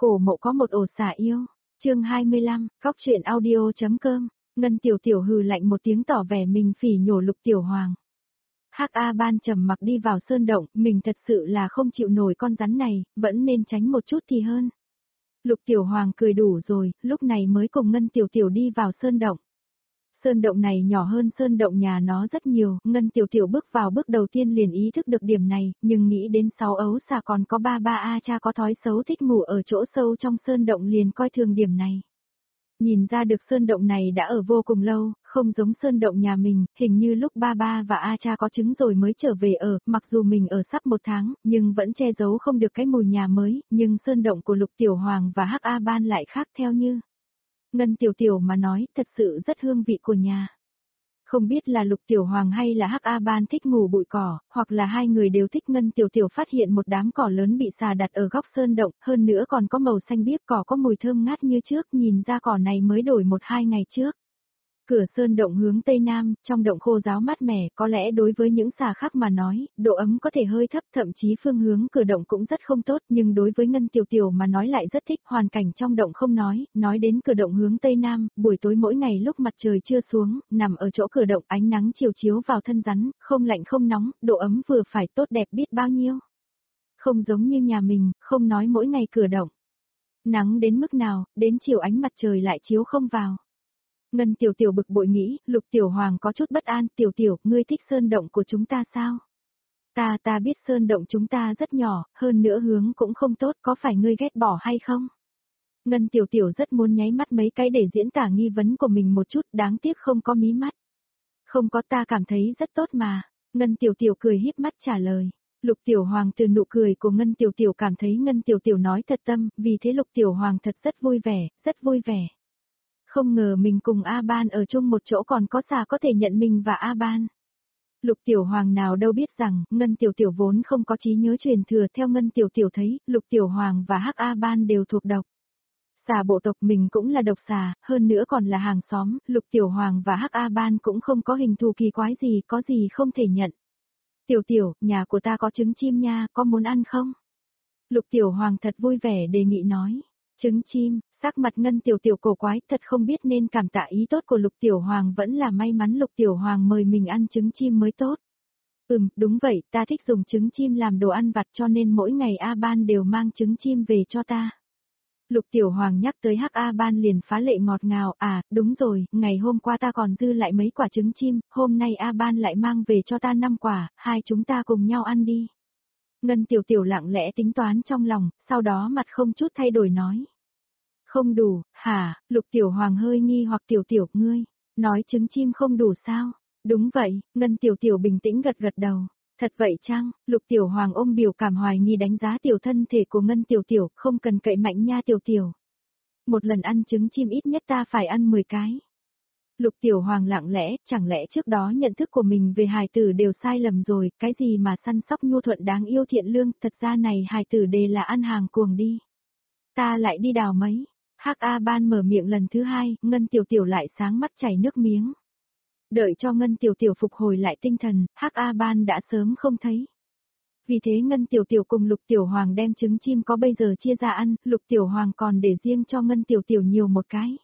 Cổ Mộ có một ổ xả yêu. Chương 25, Góc truyện audio.com. Ngân Tiểu Tiểu hừ lạnh một tiếng tỏ vẻ mình phỉ nhổ Lục Tiểu Hoàng. Hắc A Ban trầm mặc đi vào sơn động, mình thật sự là không chịu nổi con rắn này, vẫn nên tránh một chút thì hơn. Lục Tiểu Hoàng cười đủ rồi, lúc này mới cùng Ngân Tiểu Tiểu đi vào sơn động. Sơn động này nhỏ hơn sơn động nhà nó rất nhiều, Ngân Tiểu Tiểu bước vào bước đầu tiên liền ý thức được điểm này, nhưng nghĩ đến 6 ấu xà còn có ba A cha có thói xấu thích ngủ ở chỗ sâu trong sơn động liền coi thường điểm này. Nhìn ra được sơn động này đã ở vô cùng lâu, không giống sơn động nhà mình, hình như lúc ba và A cha có trứng rồi mới trở về ở, mặc dù mình ở sắp 1 tháng, nhưng vẫn che giấu không được cái mùi nhà mới, nhưng sơn động của Lục Tiểu Hoàng và Hắc A Ban lại khác theo như. Ngân Tiểu Tiểu mà nói, thật sự rất hương vị của nhà. Không biết là Lục Tiểu Hoàng hay là Hắc A Ban thích ngủ bụi cỏ, hoặc là hai người đều thích. Ngân Tiểu Tiểu phát hiện một đám cỏ lớn bị xà đặt ở góc sơn động, hơn nữa còn có màu xanh biếc, cỏ có mùi thơm ngát như trước, nhìn ra cỏ này mới đổi 1-2 ngày trước. Cửa sơn động hướng tây nam, trong động khô ráo mát mẻ, có lẽ đối với những xà khác mà nói, độ ấm có thể hơi thấp, thậm chí phương hướng cửa động cũng rất không tốt, nhưng đối với Ngân Tiểu Tiểu mà nói lại rất thích. Hoàn cảnh trong động không nói đến cửa động hướng tây nam, buổi tối mỗi ngày lúc mặt trời chưa xuống, nằm ở chỗ cửa động, ánh nắng chiều chiếu vào thân rắn, không lạnh không nóng, độ ấm vừa phải, tốt đẹp biết bao nhiêu. Không giống như nhà mình, không nói mỗi ngày cửa động nắng đến mức nào, đến chiều ánh mặt trời lại chiếu không vào. Ngân Tiểu Tiểu bực bội nghĩ, Lục Tiểu Hoàng có chút bất an. Tiểu Tiểu, ngươi thích sơn động của chúng ta sao? Ta biết sơn động chúng ta rất nhỏ, hơn nữa hướng cũng không tốt, có phải ngươi ghét bỏ hay không? Ngân Tiểu Tiểu rất muốn nháy mắt mấy cái để diễn tả nghi vấn của mình một chút, đáng tiếc không có mí mắt. Không có, ta cảm thấy rất tốt mà. Ngân Tiểu Tiểu cười híp mắt trả lời. Lục Tiểu Hoàng từ nụ cười của Ngân Tiểu Tiểu cảm thấy Ngân Tiểu Tiểu nói thật tâm, vì thế Lục Tiểu Hoàng thật rất vui vẻ, rất vui vẻ. Không ngờ mình cùng A Ban ở chung một chỗ còn có xà có thể nhận mình và A Ban. Lục Tiểu Hoàng nào đâu biết rằng, Ngân Tiểu Tiểu vốn không có trí nhớ truyền thừa. Theo Ngân Tiểu Tiểu thấy, Lục Tiểu Hoàng và Hắc A Ban đều thuộc độc. Xà bộ tộc mình cũng là độc xà, hơn nữa còn là hàng xóm, Lục Tiểu Hoàng và Hắc A Ban cũng không có hình thù kỳ quái gì, có gì không thể nhận. Tiểu Tiểu, nhà của ta có trứng chim nha, có muốn ăn không? Lục Tiểu Hoàng thật vui vẻ đề nghị nói. Trứng chim, sắc mặt Ngân Tiểu Tiểu cổ quái, thật không biết nên cảm tạ ý tốt của Lục Tiểu Hoàng vẫn là may mắn Lục Tiểu Hoàng mời mình ăn trứng chim mới tốt. Đúng vậy, ta thích dùng trứng chim làm đồ ăn vặt cho nên mỗi ngày A Ban đều mang trứng chim về cho ta. Lục Tiểu Hoàng nhắc tới Hắc A Ban liền phá lệ ngọt ngào, đúng rồi, ngày hôm qua ta còn dư lại mấy quả trứng chim, hôm nay A Ban lại mang về cho ta 5 quả, hai chúng ta cùng nhau ăn đi. Ngân Tiểu Tiểu lặng lẽ tính toán trong lòng, sau đó mặt không chút thay đổi nói. Không đủ, hả? Lục Tiểu Hoàng hơi nghi hoặc. Tiểu Tiểu, ngươi nói trứng chim không đủ sao? Đúng vậy, Ngân Tiểu Tiểu bình tĩnh gật gật đầu. Thật vậy chăng? Lục Tiểu Hoàng ôm biểu cảm hoài nghi đánh giá tiểu thân thể của Ngân Tiểu Tiểu, không cần cậy mạnh nha Tiểu Tiểu. Một lần ăn trứng chim ít nhất ta phải ăn 10 cái. Lục Tiểu Hoàng lặng lẽ, chẳng lẽ trước đó nhận thức của mình về hài tử đều sai lầm rồi, cái gì mà săn sóc nhu thuận đáng yêu thiện lương, thật ra này hài tử đều là ăn hàng cuồng đi. Ta lại đi đào mấy. Hắc A Ban mở miệng lần thứ 2, Ngân Tiểu Tiểu lại sáng mắt chảy nước miếng. Đợi cho Ngân Tiểu Tiểu phục hồi lại tinh thần, Hắc A Ban đã sớm không thấy. Vì thế Ngân Tiểu Tiểu cùng Lục Tiểu Hoàng đem trứng chim có bây giờ chia ra ăn, Lục Tiểu Hoàng còn để riêng cho Ngân Tiểu Tiểu nhiều một cái.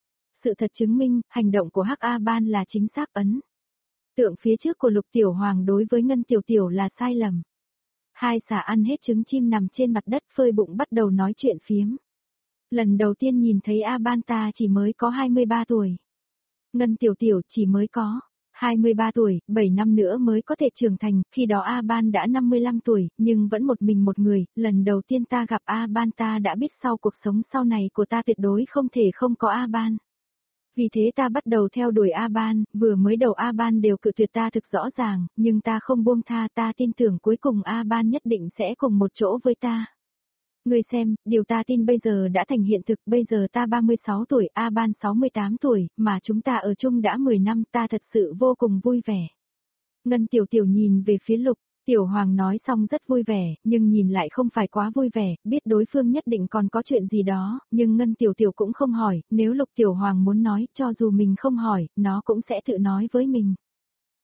Sự thật chứng minh, hành động của Hắc A Ban là chính xác ấn. Tượng phía trước của Lục Tiểu Hoàng đối với Ngân Tiểu Tiểu là sai lầm. Hai xà ăn hết trứng chim nằm trên mặt đất phơi bụng bắt đầu nói chuyện phiếm. Lần đầu tiên nhìn thấy A Ban ta chỉ mới có 23 tuổi. Ngân Tiểu Tiểu chỉ mới có 23 tuổi, 7 năm nữa mới có thể trưởng thành, khi đó A Ban đã 55 tuổi, nhưng vẫn một mình một người. Lần đầu tiên ta gặp A Ban ta đã biết sau cuộc sống sau này của ta tuyệt đối không thể không có A Ban. Vì thế ta bắt đầu theo đuổi A Ban, vừa mới đầu A Ban đều cự tuyệt ta thực rõ ràng, nhưng ta không buông tha, ta tin tưởng cuối cùng A Ban nhất định sẽ cùng một chỗ với ta. Ngươi xem, điều ta tin bây giờ đã thành hiện thực, bây giờ ta 36 tuổi, A Ban 68 tuổi, mà chúng ta ở chung đã 10 năm, ta thật sự vô cùng vui vẻ. Ngân Tiểu Tiểu nhìn về phía Lục Tiểu Hoàng nói xong rất vui vẻ, nhưng nhìn lại không phải quá vui vẻ, biết đối phương nhất định còn có chuyện gì đó, nhưng Ngân Tiểu Tiểu cũng không hỏi, nếu Lục Tiểu Hoàng muốn nói, cho dù mình không hỏi, nó cũng sẽ tự nói với mình.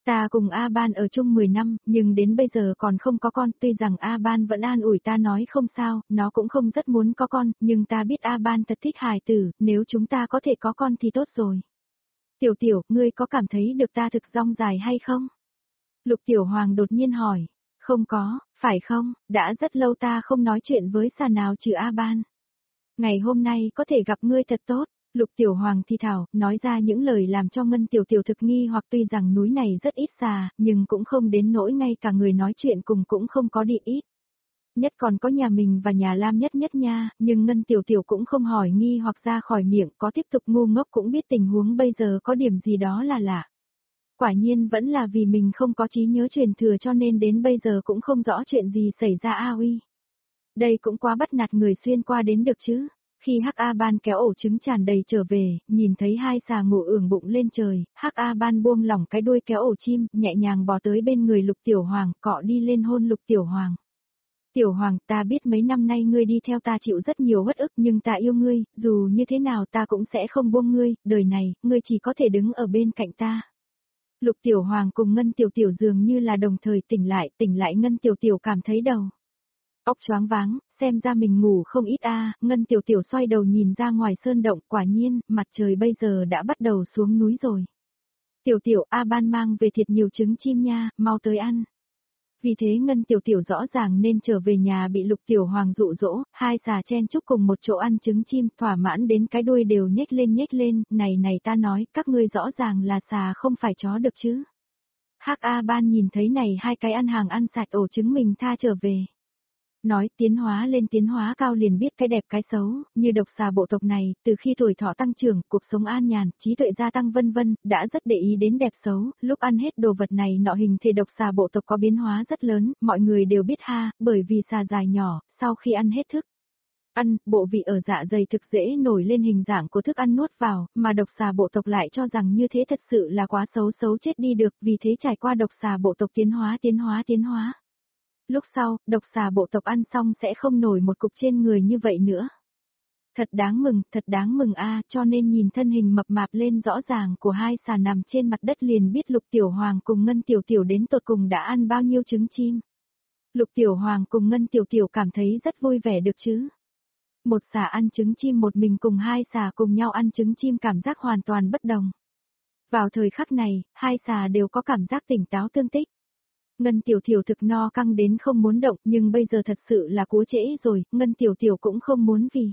Ta cùng A Ban ở chung 10 năm, nhưng đến bây giờ còn không có con, tuy rằng A Ban vẫn an ủi ta nói không sao, nó cũng không rất muốn có con, nhưng ta biết A Ban thật thích hài tử, nếu chúng ta có thể có con thì tốt rồi. Tiểu Tiểu, ngươi có cảm thấy được ta thực rong dài hay không? Lục Tiểu Hoàng đột nhiên hỏi. Không có, phải không, đã rất lâu ta không nói chuyện với xà nào trừ A Ban. Ngày hôm nay có thể gặp ngươi thật tốt. Lục Tiểu Hoàng thi thảo, nói ra những lời làm cho Ngân Tiểu Tiểu thực nghi hoặc tuy rằng núi này rất ít xà, nhưng cũng không đến nỗi ngay cả người nói chuyện cùng cũng không có địa ít. Nhất còn có nhà mình và nhà Lam Nhất Nhất nha, nhưng Ngân Tiểu Tiểu cũng không hỏi nghi hoặc ra khỏi miệng, có tiếp tục ngu ngốc cũng biết tình huống bây giờ có điểm gì đó là lạ. Quả nhiên vẫn là vì mình không có trí nhớ truyền thừa cho nên đến bây giờ cũng không rõ chuyện gì xảy ra a uy. Đây cũng quá bắt nạt người xuyên qua đến được chứ. Khi Hắc A Ban kéo ổ trứng tràn đầy trở về, nhìn thấy hai xà ngủ ưởng bụng lên trời, Hắc A Ban buông lỏng cái đuôi kéo ổ chim, nhẹ nhàng bò tới bên người Lục Tiểu Hoàng, cọ đi lên hôn Lục Tiểu Hoàng. Tiểu Hoàng, ta biết mấy năm nay ngươi đi theo ta chịu rất nhiều uất ức nhưng ta yêu ngươi, dù như thế nào ta cũng sẽ không buông ngươi, đời này, ngươi chỉ có thể đứng ở bên cạnh ta. Lục Tiểu Hoàng cùng Ngân Tiểu Tiểu dường như là đồng thời tỉnh lại Ngân Tiểu Tiểu cảm thấy đầu óc choáng váng, xem ra mình ngủ không ít Ngân Tiểu Tiểu xoay đầu nhìn ra ngoài sơn động, quả nhiên, mặt trời bây giờ đã bắt đầu xuống núi rồi. Tiểu Tiểu, A Ban mang về thiệt nhiều trứng chim nha, mau tới ăn. Vì thế Ngân Tiểu Tiểu rõ ràng nên trở về nhà bị Lục Tiểu Hoàng dụ dỗ, hai xà chen chúc cùng một chỗ ăn trứng chim, thỏa mãn đến cái đuôi đều nhếch lên, này ta nói, các ngươi rõ ràng là xà không phải chó được chứ. Hắc A Ban nhìn thấy này hai cái ăn hàng ăn sạch ổ trứng mình tha trở về. Nói tiến hóa cao liền biết cái đẹp cái xấu, như độc xà bộ tộc này, từ khi tuổi thọ tăng trưởng, cuộc sống an nhàn, trí tuệ gia tăng vân vân, đã rất để ý đến đẹp xấu, lúc ăn hết đồ vật này nọ hình thể độc xà bộ tộc có biến hóa rất lớn, mọi người đều biết bởi vì xà dài nhỏ, sau khi ăn hết thức ăn, bộ vị ở dạ dày thực dễ nổi lên hình dạng của thức ăn nuốt vào, mà độc xà bộ tộc lại cho rằng như thế thật sự là quá xấu chết đi được, vì thế trải qua độc xà bộ tộc tiến hóa. Lúc sau, độc xà bộ tộc ăn xong sẽ không nổi một cục trên người như vậy nữa. Thật đáng mừng cho nên nhìn thân hình mập mạp lên rõ ràng của hai xà nằm trên mặt đất liền biết Lục Tiểu Hoàng cùng Ngân Tiểu Tiểu đến tột cùng đã ăn bao nhiêu trứng chim. Lục Tiểu Hoàng cùng Ngân Tiểu Tiểu cảm thấy rất vui vẻ được chứ. Một xà ăn trứng chim một mình cùng hai xà cùng nhau ăn trứng chim cảm giác hoàn toàn bất đồng. Vào thời khắc này, hai xà đều có cảm giác tỉnh táo tương tích. Ngân Tiểu Tiểu thực no căng đến không muốn động nhưng bây giờ thật sự là cố trễ rồi, Ngân Tiểu Tiểu cũng không muốn vì.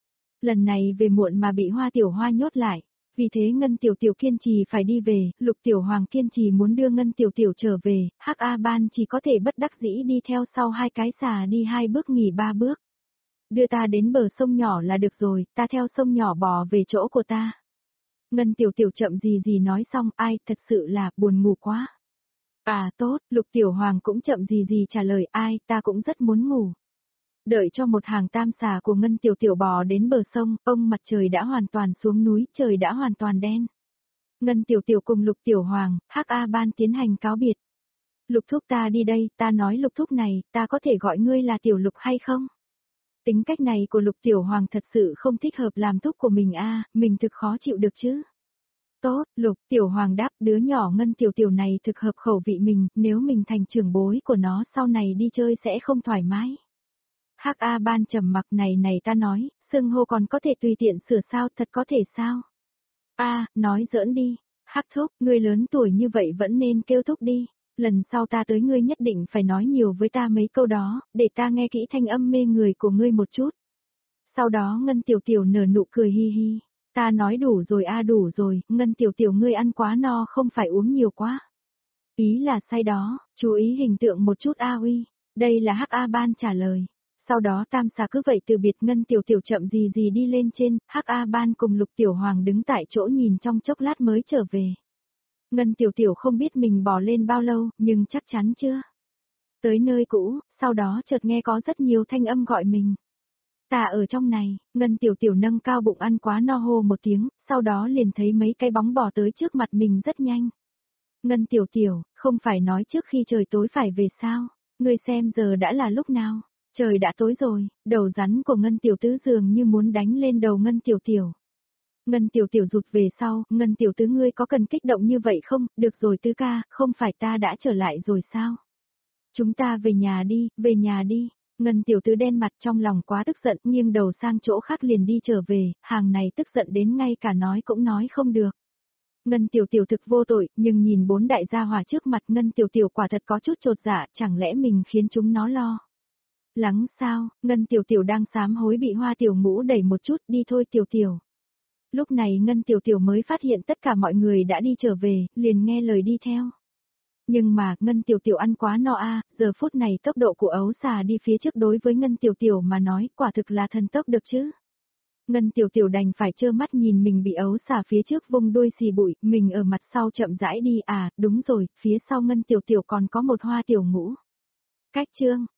Lần này về muộn mà bị Hoa Tiểu Hoa nhốt lại, vì thế Ngân Tiểu Tiểu kiên trì phải đi về, Lục Tiểu Hoàng kiên trì muốn đưa Ngân Tiểu Tiểu trở về, Hắc A Ban chỉ có thể bất đắc dĩ đi theo sau hai cái xà đi 2 bước nghỉ 3 bước. Đưa ta đến bờ sông nhỏ là được rồi, ta theo sông nhỏ bò về chỗ của ta. Ngân Tiểu Tiểu chậm gì nói xong, thật sự là buồn ngủ quá. Tốt, Lục Tiểu Hoàng cũng chậm gì trả lời, ta cũng rất muốn ngủ. Đợi cho một hàng tam xà của Ngân Tiểu Tiểu bò đến bờ sông, mặt trời đã hoàn toàn xuống núi, trời đã hoàn toàn đen. Ngân Tiểu Tiểu cùng Lục Tiểu Hoàng, Hắc A Ban tiến hành cáo biệt. Lục thúc ta đi đây, ta nói Lục thúc này, ta có thể gọi ngươi là Tiểu Lục hay không? Tính cách này của Lục Tiểu Hoàng thật sự không thích hợp làm thúc của mình mình thực khó chịu được chứ. Tốt, Lục Tiểu Hoàng đáp đứa nhỏ Ngân Tiểu Tiểu này thực hợp khẩu vị mình, nếu mình thành trưởng bối của nó sau này đi chơi sẽ không thoải mái. Hắc A Ban trầm mặc này ta nói, xưng hô còn có thể tùy tiện sửa sao, thật có thể sao? Nói giỡn đi, Hắc thúc, ngươi lớn tuổi như vậy vẫn nên kêu thúc đi, lần sau ta tới ngươi nhất định phải nói nhiều với ta mấy câu đó, để ta nghe kỹ thanh âm mê người của ngươi một chút. Sau đó Ngân Tiểu Tiểu nở nụ cười hi hi. Ta nói đủ rồi đủ rồi, Ngân Tiểu Tiểu ngươi ăn quá no không phải uống nhiều quá. Ý là say đó, chú ý hình tượng một chút uy. Đây là Hắc A Ban trả lời. Sau đó tam xà cứ vậy từ biệt Ngân Tiểu Tiểu chậm gì đi lên trên, Hắc A Ban cùng Lục Tiểu Hoàng đứng tại chỗ nhìn trong chốc lát mới trở về. Ngân Tiểu Tiểu không biết mình bò lên bao lâu, nhưng chắc chắn chưa. Tới nơi cũ, sau đó chợt nghe có rất nhiều thanh âm gọi mình. Ta ở trong này, Ngân Tiểu Tiểu nâng cao bụng ăn quá no hô một tiếng, sau đó liền thấy mấy cái bóng bò tới trước mặt mình rất nhanh. Ngân Tiểu Tiểu, không phải nói trước khi trời tối phải về sao, ngươi xem giờ đã là lúc nào, trời đã tối rồi, đầu rắn của Ngân Tiểu Tứ dường như muốn đánh lên đầu Ngân Tiểu Tiểu. Ngân tiểu tiểu rụt về sau, Ngân tiểu tứ ngươi có cần kích động như vậy không, được rồi tứ ca, không phải ta đã trở lại rồi sao? Chúng ta về nhà đi, về nhà đi. Ngân tiểu tứ đen mặt trong lòng quá tức giận, nghiêng đầu sang chỗ khác liền đi trở về, hàng này tức giận đến ngay cả nói cũng nói không được. Ngân tiểu tiểu thực vô tội, nhưng nhìn bốn đại gia hỏa trước mặt Ngân tiểu tiểu quả thật có chút chột dạ, chẳng lẽ mình khiến chúng nó lo. Lắng sao, Ngân tiểu tiểu đang sám hối bị Hoa tiểu ngũ đẩy một chút, đi thôi tiểu tiểu. Lúc này Ngân tiểu tiểu mới phát hiện tất cả mọi người đã đi trở về, liền nghe lời đi theo. Nhưng mà, Ngân tiểu tiểu ăn quá no giờ phút này tốc độ của ấu xà đi phía trước đối với Ngân tiểu tiểu mà nói, quả thực là thần tốc được chứ. Ngân tiểu tiểu đành phải trơ mắt nhìn mình bị ấu xà phía trước vung đuôi xì bụi, mình ở mặt sau chậm rãi đi đúng rồi, phía sau Ngân tiểu tiểu còn có một Hoa tiểu ngũ. Cách chương